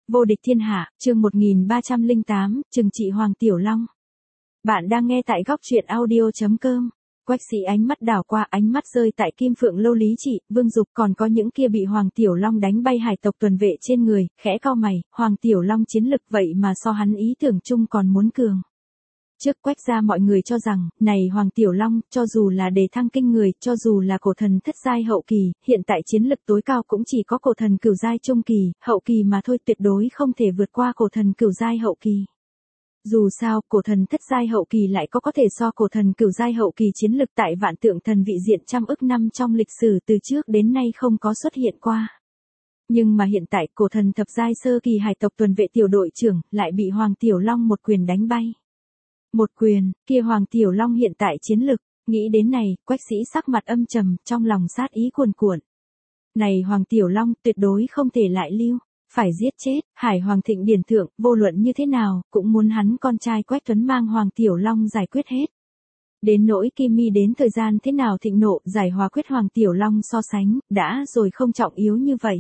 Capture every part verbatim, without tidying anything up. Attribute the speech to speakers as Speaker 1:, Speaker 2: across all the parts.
Speaker 1: Vô địch thiên hạ, chương một nghìn ba trăm lẻ tám, trừng trị Hoàng Tiểu Long. Bạn đang nghe tại góc truyện audio chấm com. Quách Sĩ ánh mắt đảo qua, ánh mắt rơi tại Kim Phượng Lâu Lý Trị, Vương Dục, còn có những kia bị Hoàng Tiểu Long đánh bay hải tộc tuần vệ trên người, khẽ cau mày, Hoàng Tiểu Long chiến lực vậy mà so hắn ý tưởng chung còn muốn cường. Trước Quách gia mọi người cho rằng, này Hoàng Tiểu Long, cho dù là đề thăng kinh người, cho dù là cổ thần thất giai hậu kỳ, hiện tại chiến lực tối cao cũng chỉ có cổ thần cửu giai trung kỳ, hậu kỳ mà thôi, tuyệt đối không thể vượt qua cổ thần cửu giai hậu kỳ. Dù sao, cổ thần thất giai hậu kỳ lại có có thể so cổ thần cửu giai hậu kỳ chiến lực tại vạn tượng thần vị diện trăm ức năm trong lịch sử từ trước đến nay không có xuất hiện qua. Nhưng mà hiện tại, cổ thần thập giai sơ kỳ hải tộc tuần vệ tiểu đội trưởng lại bị Hoàng Tiểu Long một quyền đánh bay. Một quyền, kia Hoàng Tiểu Long hiện tại chiến lực, nghĩ đến này, Quách Sĩ sắc mặt âm trầm, trong lòng sát ý cuồn cuộn. Này Hoàng Tiểu Long tuyệt đối không thể lại lưu, phải giết chết, Hải Hoàng Thịnh Điển Thượng, vô luận như thế nào, cũng muốn hắn con trai Quách Tuấn mang Hoàng Tiểu Long giải quyết hết. Đến nỗi Kim Mi đến thời gian thế nào thịnh nộ, giải hòa quyết Hoàng Tiểu Long so sánh, đã rồi không trọng yếu như vậy.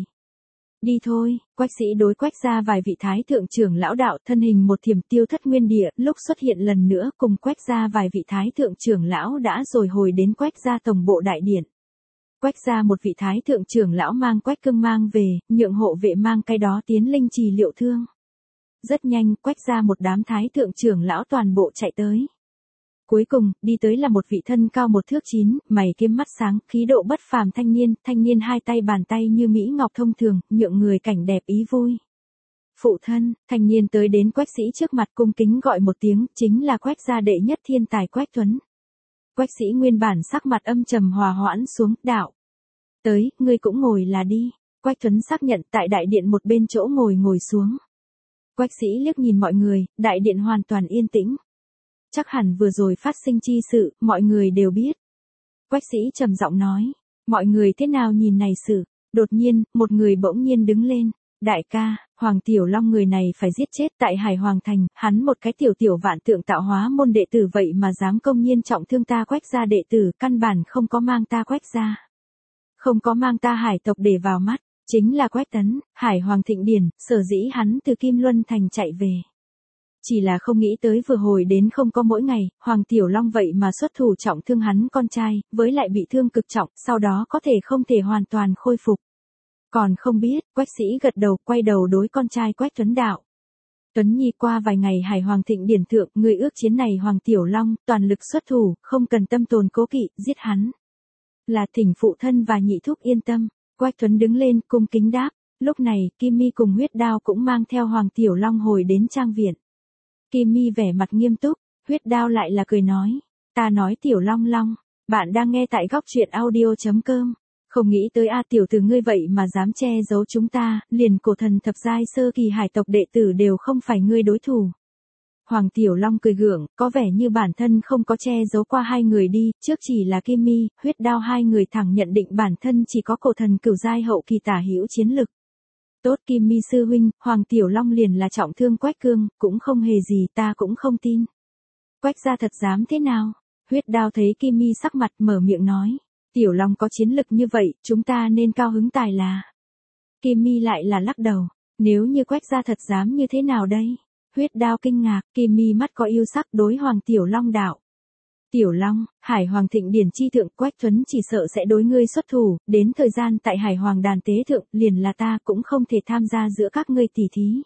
Speaker 1: Đi thôi, Quách Sĩ đối Quách gia vài vị thái thượng trưởng lão đạo, thân hình một thiểm tiêu thất nguyên địa, lúc xuất hiện lần nữa cùng Quách gia vài vị thái thượng trưởng lão đã rồi hồi đến Quách gia tổng bộ đại điện. Quách gia một vị thái thượng trưởng lão mang Quách Cương mang về, nhượng hộ vệ mang cái đó tiến linh trì liệu thương. Rất nhanh, Quách gia một đám thái thượng trưởng lão toàn bộ chạy tới. Cuối cùng, đi tới là một vị thân cao một thước chín, mày kiếm mắt sáng, khí độ bất phàm thanh niên, thanh niên hai tay bàn tay như mỹ ngọc thông thường, nhượng người cảnh đẹp ý vui. Phụ thân, thanh niên tới đến Quách Sĩ trước mặt cung kính gọi một tiếng, chính là Quách gia đệ nhất thiên tài Quách Tuấn. Quách Sĩ nguyên bản sắc mặt âm trầm hòa hoãn xuống, đạo. Tới, ngươi cũng ngồi là đi. Quách Tuấn xác nhận tại đại điện một bên chỗ ngồi ngồi xuống. Quách Sĩ liếc nhìn mọi người, đại điện hoàn toàn yên tĩnh. Chắc hẳn vừa rồi phát sinh chi sự, mọi người đều biết. Quách Sĩ trầm giọng nói, mọi người thế nào nhìn này sự, đột nhiên, một người bỗng nhiên đứng lên, đại ca, Hoàng Tiểu Long người này phải giết chết tại Hải Hoàng Thành, hắn một cái tiểu tiểu vạn tượng tạo hóa môn đệ tử vậy mà dám công nhiên trọng thương ta Quách gia đệ tử, căn bản không có mang ta Quách gia. Không có mang ta hải tộc để vào mắt, chính là Quách Tấn, Hải Hoàng Thịnh Điển, sở dĩ hắn từ Kim Luân Thành chạy về. Chỉ là không nghĩ tới vừa hồi đến không có mỗi ngày, Hoàng Tiểu Long vậy mà xuất thủ trọng thương hắn con trai, với lại bị thương cực trọng, sau đó có thể không thể hoàn toàn khôi phục. Còn không biết, Quách Sĩ gật đầu, quay đầu đối con trai Quách Tuấn đạo. Tuấn Nhi qua vài ngày Hải Hoàng Thịnh Điển Thượng, người ước chiến này Hoàng Tiểu Long, toàn lực xuất thủ, không cần tâm tồn cố kỵ, giết hắn. Là thỉnh phụ thân và nhị thúc yên tâm. Quách Tuấn đứng lên, cung kính đáp. Lúc này, Kim Mi cùng Huyết Đao cũng mang theo Hoàng Tiểu Long hồi đến trang viện. Kim Mi vẻ mặt nghiêm túc, Huyết Đao lại là cười nói. Ta nói Tiểu Long Long, bạn đang nghe tại góc truyện audio chấm com. Không nghĩ tới a tiểu tử ngươi vậy mà dám che giấu chúng ta, liền cổ thần thập giai sơ kỳ hải tộc đệ tử đều không phải ngươi đối thủ. Hoàng Tiểu Long cười gượng, có vẻ như bản thân không có che giấu qua hai người đi, trước chỉ là Kim Mi, Huyết Đao hai người thẳng nhận định bản thân chỉ có cổ thần cửu giai hậu kỳ tả hữu chiến lực. Tốt Kim Mi sư huynh, Hoàng Tiểu Long liền là trọng thương Quách Cương, cũng không hề gì, ta cũng không tin. Quách gia thật dám thế nào? Huyết Đao thấy Kim Mi sắc mặt mở miệng nói, Tiểu Long có chiến lực như vậy, chúng ta nên cao hứng tài là. Kim Mi lại là lắc đầu, nếu như Quách gia thật dám như thế nào đây? Huyết Đao kinh ngạc, Kim Mi mắt có yêu sắc đối Hoàng Tiểu Long đạo. Tiểu Long, Hải Hoàng Thịnh Điển chi thượng Quách Tuấn chỉ sợ sẽ đối ngươi xuất thủ, đến thời gian tại Hải Hoàng đàn tế thượng, liền là ta cũng không thể tham gia giữa các ngươi tỉ thí.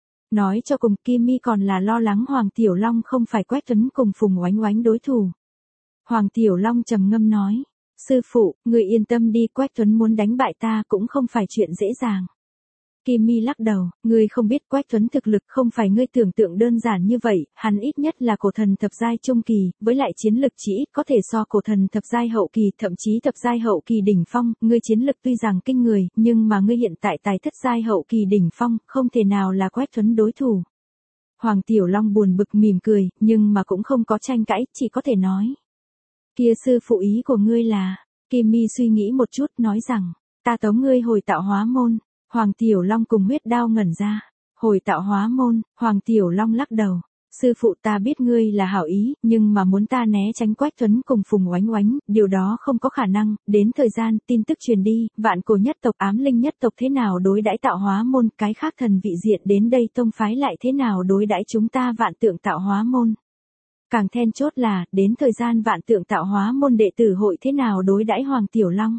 Speaker 1: Nói cho cùng, Kim Mi còn là lo lắng Hoàng Tiểu Long không phải Quách Tuấn cùng Phùng Oánh Oánh đối thủ. Hoàng Tiểu Long trầm ngâm nói, sư phụ, người yên tâm đi, Quách Tuấn muốn đánh bại ta cũng không phải chuyện dễ dàng. Kim Mi lắc đầu, ngươi không biết Quách Tuấn thực lực không phải ngươi tưởng tượng đơn giản như vậy, hắn ít nhất là cổ thần thập giai trung kỳ, với lại chiến lực chỉ ít có thể so cổ thần thập giai hậu kỳ, thậm chí thập giai hậu kỳ đỉnh phong, ngươi chiến lực tuy rằng kinh người, nhưng mà ngươi hiện tại tài thất giai hậu kỳ đỉnh phong, không thể nào là Quách Tuấn đối thủ. Hoàng Tiểu Long buồn bực mỉm cười, nhưng mà cũng không có tranh cãi, chỉ có thể nói. Kia sư phụ ý của ngươi là, Kim Mi suy nghĩ một chút nói rằng, ta tống ngươi hồi tạo hóa môn. Hoàng Tiểu Long cùng Huyết Đao ngẩn ra. Hồi tạo hóa môn, Hoàng Tiểu Long lắc đầu. Sư phụ ta biết ngươi là hảo ý, nhưng mà muốn ta né tránh Quách Tuấn cùng Phùng Oánh Oánh, điều đó không có khả năng. Đến thời gian, tin tức truyền đi, vạn cổ nhất tộc ám linh nhất tộc thế nào đối đãi tạo hóa môn, cái khác thần vị diện đến đây tông phái lại thế nào đối đãi chúng ta vạn tượng tạo hóa môn. Càng then chốt là, đến thời gian vạn tượng tạo hóa môn đệ tử hội thế nào đối đãi Hoàng Tiểu Long.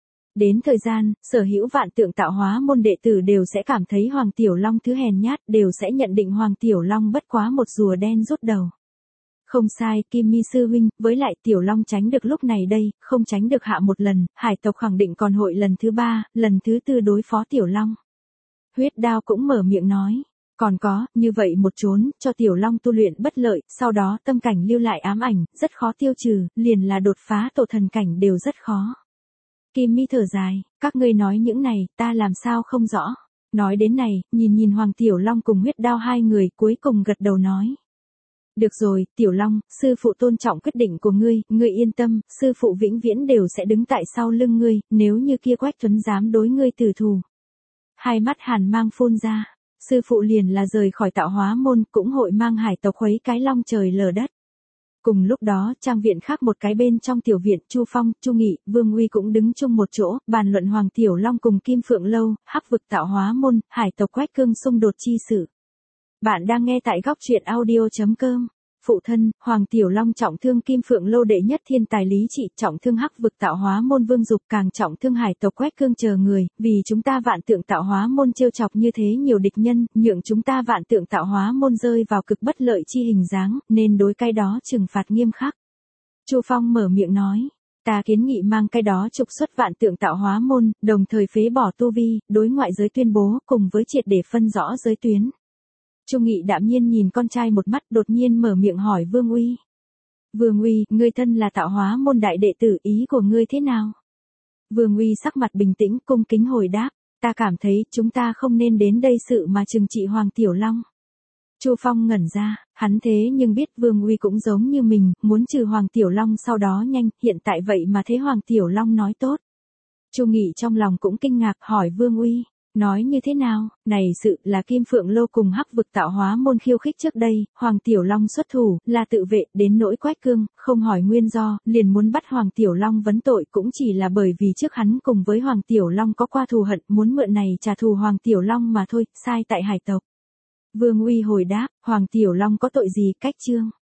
Speaker 1: Đến thời gian, sở hữu vạn tượng tạo hóa môn đệ tử đều sẽ cảm thấy Hoàng Tiểu Long thứ hèn nhát, đều sẽ nhận định Hoàng Tiểu Long bất quá một rùa đen rút đầu. Không sai, Kim Mi sư huynh, với lại Tiểu Long tránh được lúc này đây, không tránh được hạ một lần, hải tộc khẳng định còn hội lần thứ ba, lần thứ tư đối phó Tiểu Long. Huyết Đao cũng mở miệng nói. Còn có, như vậy một trốn, cho Tiểu Long tu luyện bất lợi, sau đó tâm cảnh lưu lại ám ảnh, rất khó tiêu trừ, liền là đột phá tổ thần cảnh đều rất khó. Kim Mi thở dài, các ngươi nói những này, ta làm sao không rõ. Nói đến này, nhìn nhìn Hoàng Tiểu Long cùng Huyết Đao hai người cuối cùng gật đầu nói. Được rồi, Tiểu Long, sư phụ tôn trọng quyết định của ngươi, ngươi yên tâm, sư phụ vĩnh viễn đều sẽ đứng tại sau lưng ngươi, nếu như kia Quách Tuấn dám đối ngươi tử thù. Hai mắt hàn mang phun ra, sư phụ liền là rời khỏi tạo hóa môn, cũng hội mang hải tộc khuấy cái long trời lở đất. Cùng lúc đó, trang viện khác một cái bên trong tiểu viện, Chu Phong, Chu Nghị, Vương Uy cũng đứng chung một chỗ, bàn luận Hoàng Tiểu Long cùng Kim Phượng Lâu, hắc vực tạo hóa môn, hải tộc Quách Cương xung đột chi sự. Bạn đang nghe tại góc truyện audio chấm com. Phụ thân, Hoàng Tiểu Long trọng thương Kim Phượng Lâu đệ nhất thiên tài lý trị, trọng thương hắc vực tạo hóa môn Vương Dục, càng trọng thương hải tộc Quách Cương chờ người, vì chúng ta vạn tượng tạo hóa môn trêu chọc như thế nhiều địch nhân, nhượng chúng ta vạn tượng tạo hóa môn rơi vào cực bất lợi chi hình dáng, nên đối cái đó trừng phạt nghiêm khắc. Chu Phong mở miệng nói, ta kiến nghị mang cái đó trục xuất vạn tượng tạo hóa môn, đồng thời phế bỏ tu vi, đối ngoại giới tuyên bố, cùng với triệt để phân rõ giới tuyến. Chu Nghị đạm nhiên nhìn con trai một mắt, đột nhiên mở miệng hỏi Vương Uy. Vương Uy, ngươi thân là tạo hóa môn đại đệ tử, ý của ngươi thế nào? Vương Uy sắc mặt bình tĩnh, cung kính hồi đáp, ta cảm thấy chúng ta không nên đến đây sự mà trừng trị Hoàng Tiểu Long. Chu Phong ngẩn ra, hắn thế nhưng biết Vương Uy cũng giống như mình, muốn trừ Hoàng Tiểu Long sau đó nhanh, hiện tại vậy mà thế Hoàng Tiểu Long nói tốt. Chu Nghị trong lòng cũng kinh ngạc, hỏi Vương Uy. Nói như thế nào, này sự là Kim Phượng Lô cùng hắc vực tạo hóa môn khiêu khích trước đây, Hoàng Tiểu Long xuất thủ, là tự vệ, đến nỗi Quách Cương, không hỏi nguyên do, liền muốn bắt Hoàng Tiểu Long vấn tội cũng chỉ là bởi vì trước hắn cùng với Hoàng Tiểu Long có qua thù hận, muốn mượn này trả thù Hoàng Tiểu Long mà thôi, sai tại hải tộc. Vương Uy hồi đáp, Hoàng Tiểu Long có tội gì, cách chương.